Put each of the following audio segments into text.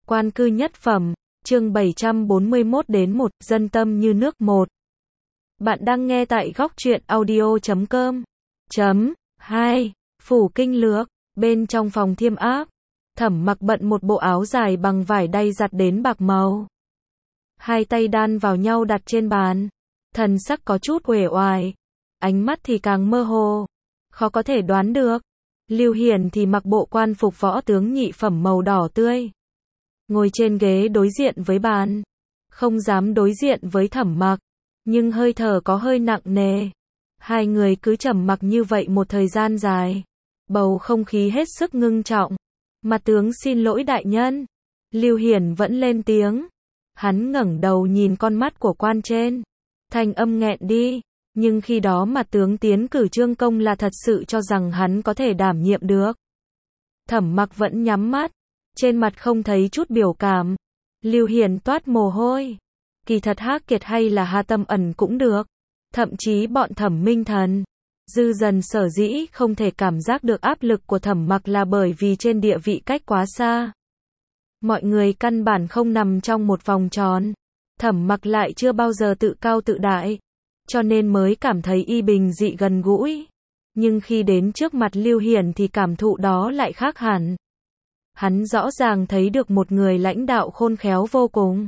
Quan cư nhất phẩm, chương 741 đến 1, dân tâm như nước một. Bạn đang nghe tại góc truyện audio.com. 2. Phủ kinh lược, bên trong phòng thiêm áp. Thẩm Mặc bận một bộ áo dài bằng vải đay giặt đến bạc màu. Hai tay đan vào nhau đặt trên bàn. Thần sắc có chút uể oải. Ánh mắt thì càng mơ hồ. Khó có thể đoán được. Lưu Hiển thì mặc bộ quan phục võ tướng nhị phẩm màu đỏ tươi. Ngồi trên ghế đối diện với bàn. Không dám đối diện với Thẩm Mặc. Nhưng hơi thở có hơi nặng nề. Hai người cứ trầm mặc như vậy một thời gian dài. Bầu không khí hết sức ngưng trọng. Mặt tướng xin lỗi đại nhân. Lưu Hiển vẫn lên tiếng. Hắn ngẩng đầu nhìn con mắt của quan trên. Thanh âm nghẹn đi. Nhưng khi đó mặt tướng tiến cử Trương Công là thật sự cho rằng hắn có thể đảm nhiệm được. Thẩm Mặc vẫn nhắm mắt. Trên mặt không thấy chút biểu cảm. Lưu Hiển toát mồ hôi. Kỳ thật Hắc Kiệt hay là Hà Tâm Ẩn cũng được. Thậm chí bọn Thẩm Minh Thần, Dư Dần sở dĩ không thể cảm giác được áp lực của Thẩm Mặc là bởi vì trên địa vị cách quá xa. Mọi người căn bản không nằm trong một vòng tròn. Thẩm Mặc lại chưa bao giờ tự cao tự đại. Cho nên mới cảm thấy y bình dị gần gũi. Nhưng khi đến trước mặt Lưu Hiển thì cảm thụ đó lại khác hẳn. Hắn rõ ràng thấy được một người lãnh đạo khôn khéo vô cùng.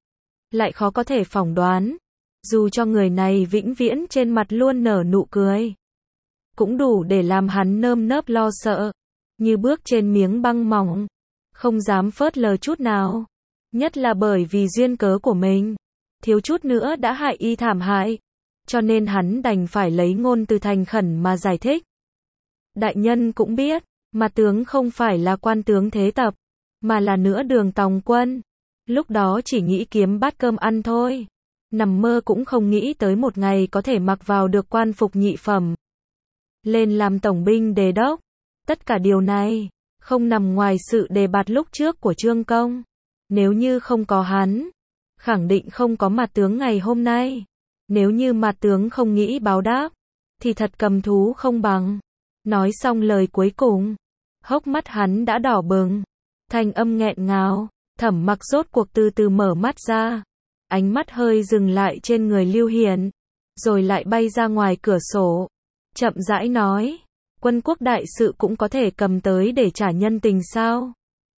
Lại khó có thể phỏng đoán. Dù cho người này vĩnh viễn trên mặt luôn nở nụ cười. Cũng đủ để làm hắn nơm nớp lo sợ. Như bước trên miếng băng mỏng. Không dám phớt lờ chút nào. Nhất là bởi vì duyên cớ của mình. Thiếu chút nữa đã hại y thảm hại. Cho nên hắn đành phải lấy ngôn từ thành khẩn mà giải thích. Đại nhân cũng biết. Mà tướng không phải là quan tướng thế tập. Mà là nửa đường tòng quân. Lúc đó chỉ nghĩ kiếm bát cơm ăn thôi. Nằm mơ cũng không nghĩ tới một ngày có thể mặc vào được quan phục nhị phẩm. Lên làm tổng binh đề đốc. Tất cả điều này không nằm ngoài sự đề bạt lúc trước của Trương Công. Nếu như không có hắn, khẳng định không có mặt tướng ngày hôm nay. Nếu như mặt tướng không nghĩ báo đáp, thì thật cầm thú không bằng. Nói xong lời cuối cùng, hốc mắt hắn đã đỏ bừng. Thanh âm nghẹn ngào. Thẩm Mặc rốt cuộc từ từ mở mắt ra. Ánh mắt hơi dừng lại trên người Lưu Hiển. Rồi lại bay ra ngoài cửa sổ. Chậm rãi nói. Quân quốc đại sự cũng có thể cầm tới để trả nhân tình sao?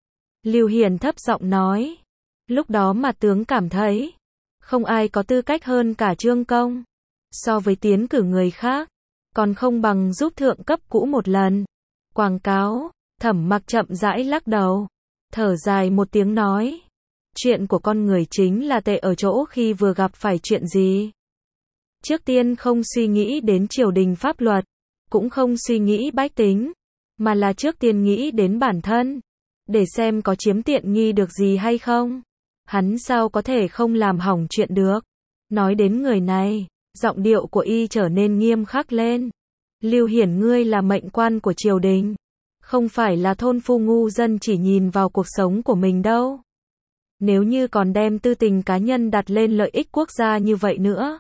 Lưu Hiển thấp giọng nói. Lúc đó mặt tướng cảm thấy. Không ai có tư cách hơn cả Trương Công. So với tiến cử người khác. Còn không bằng giúp thượng cấp cũ một lần. Quảng cáo. Thẩm Mặc chậm rãi lắc đầu. Thở dài một tiếng nói. Chuyện của con người chính là tệ ở chỗ khi vừa gặp phải chuyện gì. Trước tiên không suy nghĩ đến triều đình pháp luật. Cũng không suy nghĩ bách tính. Mà là trước tiên nghĩ đến bản thân. Để xem có chiếm tiện nghi được gì hay không. Hắn sao có thể không làm hỏng chuyện được. Nói đến người này, giọng điệu của y trở nên nghiêm khắc lên. Lưu Hiển ngươi là mệnh quan của triều đình. Không phải là thôn phu ngu dân chỉ nhìn vào cuộc sống của mình đâu. Nếu như còn đem tư tình cá nhân đặt lên lợi ích quốc gia như vậy nữa.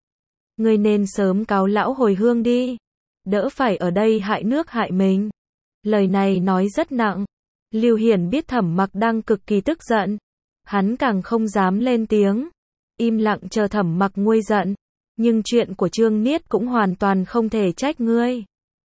Ngươi nên sớm cáo lão hồi hương đi. Đỡ phải ở đây hại nước hại mình. Lời này nói rất nặng. Lưu Hiển biết Thẩm Mặc đang cực kỳ tức giận. Hắn càng không dám lên tiếng. Im lặng chờ Thẩm Mặc nguôi giận. Nhưng chuyện của Trương Niết cũng hoàn toàn không thể trách ngươi.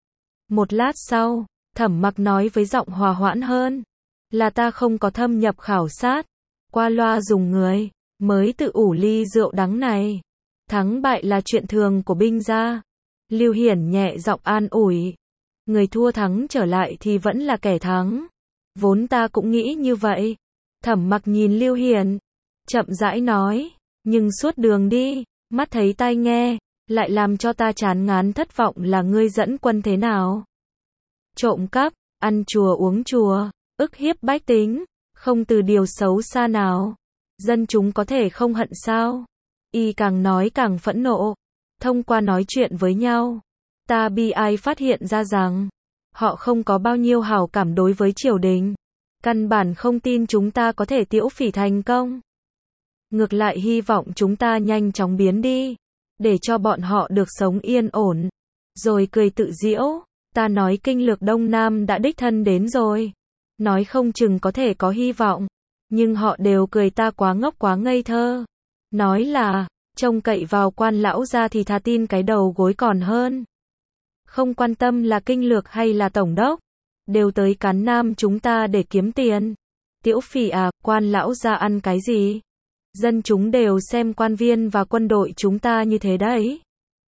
Một lát sau. Thẩm Mặc nói với giọng hòa hoãn hơn. Là ta không có thâm nhập khảo sát. Qua loa dùng người. Mới tự ủ ly rượu đắng này. Thắng bại là chuyện thường của binh gia. Lưu Hiển nhẹ giọng an ủi. Người thua thắng trở lại thì vẫn là kẻ thắng. Vốn ta cũng nghĩ như vậy. Thẩm Mặc nhìn Lưu Hiển. Chậm rãi nói. Nhưng suốt đường đi. Mắt thấy tai nghe. Lại làm cho ta chán ngán thất vọng là ngươi dẫn quân thế nào. Trộm cắp, ăn chùa uống chùa, ức hiếp bách tính, không từ điều xấu xa nào. Dân chúng có thể không hận sao? Y càng nói càng phẫn nộ. Thông qua nói chuyện với nhau, ta bi ai phát hiện ra rằng, họ không có bao nhiêu hảo cảm đối với triều đình. Căn bản không tin chúng ta có thể tiễu phỉ thành công. Ngược lại hy vọng chúng ta nhanh chóng biến đi, để cho bọn họ được sống yên ổn. Rồi cười tự giễu. Ta nói kinh lược Đông Nam đã đích thân đến rồi. Nói không chừng có thể có hy vọng. Nhưng họ đều cười ta quá ngốc quá ngây thơ. Nói là, trông cậy vào quan lão gia thì thà tin cái đầu gối còn hơn. Không quan tâm là kinh lược hay là tổng đốc, đều tới cán Nam chúng ta để kiếm tiền. Tiểu Phỉ à, quan lão gia ăn cái gì? Dân chúng đều xem quan viên và quân đội chúng ta như thế đấy.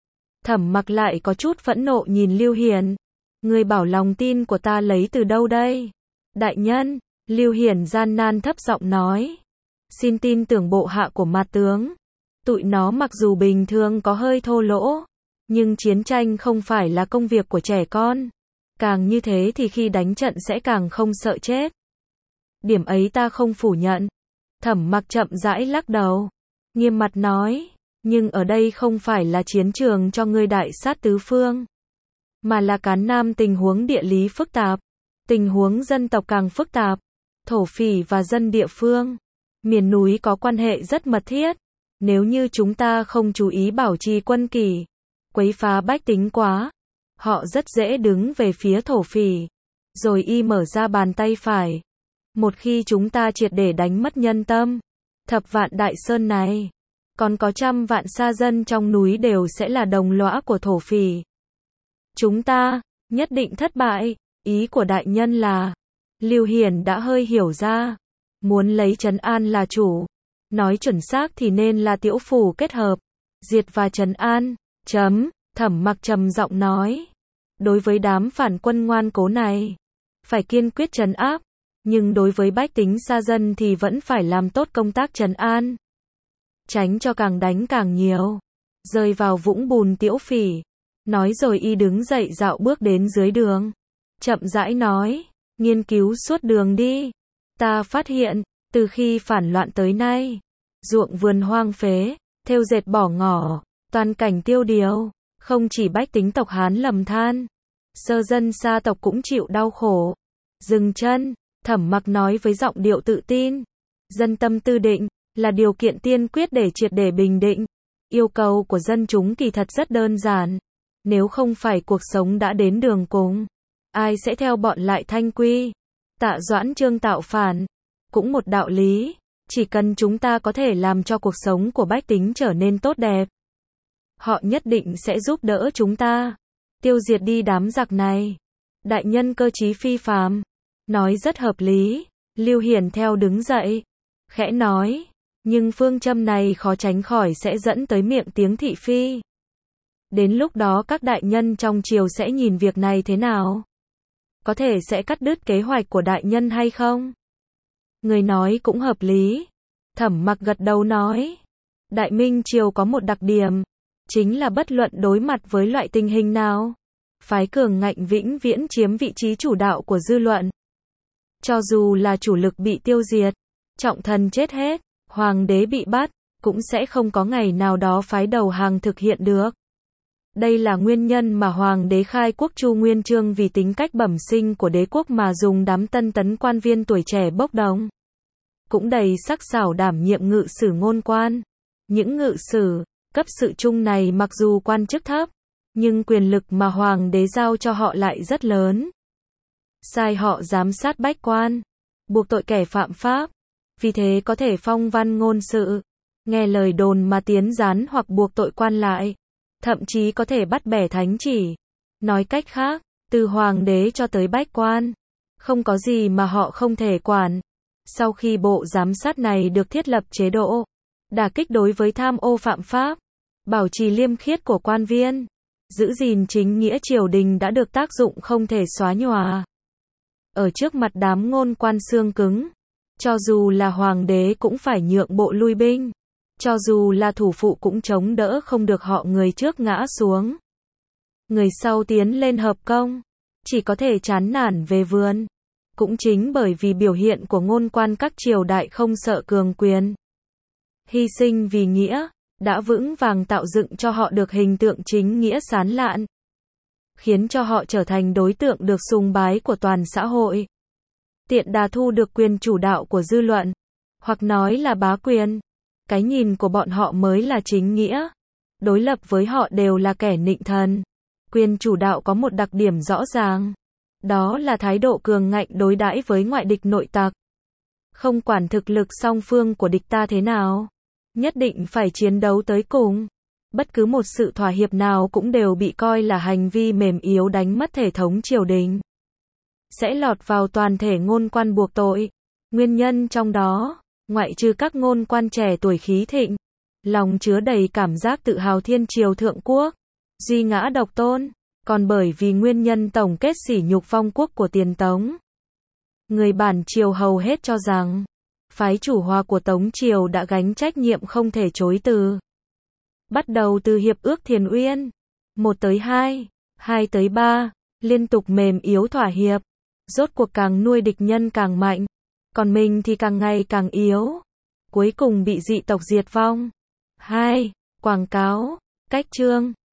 Thẩm Mặc lại có chút phẫn nộ nhìn Lưu Hiển. Người bảo lòng tin của ta lấy từ đâu đây? Đại nhân, Lưu Hiển gian nan thấp giọng nói. Xin tin tưởng bộ hạ của Mạt tướng. Tụi nó mặc dù bình thường có hơi thô lỗ, nhưng chiến tranh không phải là công việc của trẻ con. Càng như thế thì khi đánh trận sẽ càng không sợ chết. Điểm ấy ta không phủ nhận. Thẩm Mặc chậm rãi lắc đầu, nghiêm mặt nói, nhưng ở đây không phải là chiến trường cho ngươi đại sát tứ phương, mà là cán Nam tình huống địa lý phức tạp, tình huống dân tộc càng phức tạp, thổ phỉ và dân địa phương, miền núi có quan hệ rất mật thiết. Nếu như chúng ta không chú ý bảo trì quân kỷ, quấy phá bách tính quá, họ rất dễ đứng về phía thổ phỉ, rồi y mở ra bàn tay phải. Một khi chúng ta triệt để đánh mất nhân tâm, thập vạn đại sơn này, còn có trăm vạn sa dân trong núi đều sẽ là đồng lõa của thổ phỉ. Chúng ta nhất định thất bại. Ý của đại nhân là, Lưu Hiển đã hơi hiểu ra, muốn lấy trấn an là chủ, nói chuẩn xác thì nên là Tiểu Phủ kết hợp diệt và trấn an. Thẩm Mặc trầm giọng nói, đối với đám phản quân ngoan cố này, phải kiên quyết trấn áp, nhưng đối với bách tính sa dân thì vẫn phải làm tốt công tác trấn an, tránh cho càng đánh càng nhiều, rơi vào vũng bùn Tiểu Phỉ. Nói rồi y đứng dậy dạo bước đến dưới đường, chậm rãi nói, nghiên cứu suốt đường đi. Ta phát hiện, từ khi phản loạn tới nay, ruộng vườn hoang phế, thêu dệt bỏ ngỏ, toàn cảnh tiêu điều, không chỉ bách tính tộc Hán lầm than, sơ dân sa tộc cũng chịu đau khổ. Dừng chân, Thẩm Mặc nói với giọng điệu tự tin, dân tâm tư định là điều kiện tiên quyết để triệt để bình định. Yêu cầu của dân chúng kỳ thật rất đơn giản, nếu không phải cuộc sống đã đến đường cùng, ai sẽ theo bọn lại Thanh Quy, Tạ Doãn Trương tạo phản. Cũng một đạo lý, chỉ cần chúng ta có thể làm cho cuộc sống của bách tính trở nên tốt đẹp, họ nhất định sẽ giúp đỡ chúng ta tiêu diệt đi đám giặc này. Đại nhân cơ trí phi phàm, nói rất hợp lý. Lưu Hiển theo đứng dậy, khẽ nói, nhưng phương châm này khó tránh khỏi sẽ dẫn tới miệng tiếng thị phi. Đến lúc đó các đại nhân trong triều sẽ nhìn việc này thế nào? Có thể sẽ cắt đứt kế hoạch của đại nhân hay không? Người nói cũng hợp lý. Thẩm Mặc gật đầu nói, Đại Minh triều có một đặc điểm, chính là bất luận đối mặt với loại tình hình nào, phái cường ngạnh vĩnh viễn chiếm vị trí chủ đạo của dư luận. Cho dù là chủ lực bị tiêu diệt, trọng thần chết hết, hoàng đế bị bắt, cũng sẽ không có ngày nào đó phái đầu hàng thực hiện được. Đây là nguyên nhân mà hoàng đế khai quốc Chu Nguyên Chương vì tính cách bẩm sinh của đế quốc mà dùng đám tân tấn quan viên tuổi trẻ bốc đồng, cũng đầy sắc sảo đảm nhiệm ngự sử ngôn quan. Những ngự sử cấp sự trung này mặc dù quan chức thấp, nhưng quyền lực mà hoàng đế giao cho họ lại rất lớn. Sai họ giám sát bách quan, buộc tội kẻ phạm pháp, vì thế có thể phong văn ngôn sự, nghe lời đồn mà tiến gián hoặc buộc tội quan lại, thậm chí có thể bắt bẻ thánh chỉ. Nói cách khác, từ hoàng đế cho tới bách quan, không có gì mà họ không thể quản. Sau khi bộ giám sát này được thiết lập chế độ đả kích đối với tham ô phạm pháp, bảo trì liêm khiết của quan viên, giữ gìn chính nghĩa triều đình đã được tác dụng không thể xóa nhòa. Ở trước mặt đám ngôn quan xương cứng, cho dù là hoàng đế cũng phải nhượng bộ lui binh, cho dù là thủ phụ cũng chống đỡ không được họ người trước ngã xuống, người sau tiến lên hợp công, chỉ có thể chán nản về vườn. Cũng chính bởi vì biểu hiện của ngôn quan các triều đại không sợ cường quyền, hy sinh vì nghĩa, đã vững vàng tạo dựng cho họ được hình tượng chính nghĩa sán lạn, khiến cho họ trở thành đối tượng được sùng bái của toàn xã hội. Tiện đà thu được quyền chủ đạo của dư luận, hoặc nói là bá quyền. Cái nhìn của bọn họ mới là chính nghĩa, đối lập với họ đều là kẻ nịnh thần. Quyền chủ đạo có một đặc điểm rõ ràng, đó là thái độ cường ngạnh đối đãi với ngoại địch nội tặc. Không quản thực lực song phương của địch ta thế nào, nhất định phải chiến đấu tới cùng. Bất cứ một sự thỏa hiệp nào cũng đều bị coi là hành vi mềm yếu đánh mất thể thống triều đình. Sẽ lọt vào toàn thể ngôn quan buộc tội. Nguyên nhân trong đó, ngoại trừ các ngôn quan trẻ tuổi khí thịnh, lòng chứa đầy cảm giác tự hào thiên triều thượng quốc, duy ngã độc tôn, còn bởi vì nguyên nhân tổng kết sỉ nhục vong quốc của Tiền Tống. Người bản triều hầu hết cho rằng, phái chủ hòa của Tống triều đã gánh trách nhiệm không thể chối từ. Bắt đầu từ Hiệp ước Thiền Uyên, 1 tới 2, 2 tới 3, liên tục mềm yếu thỏa hiệp, rốt cuộc càng nuôi địch nhân càng mạnh, còn mình thì càng ngày càng yếu, cuối cùng bị dị tộc diệt vong. 2. Quảng cáo, cách chương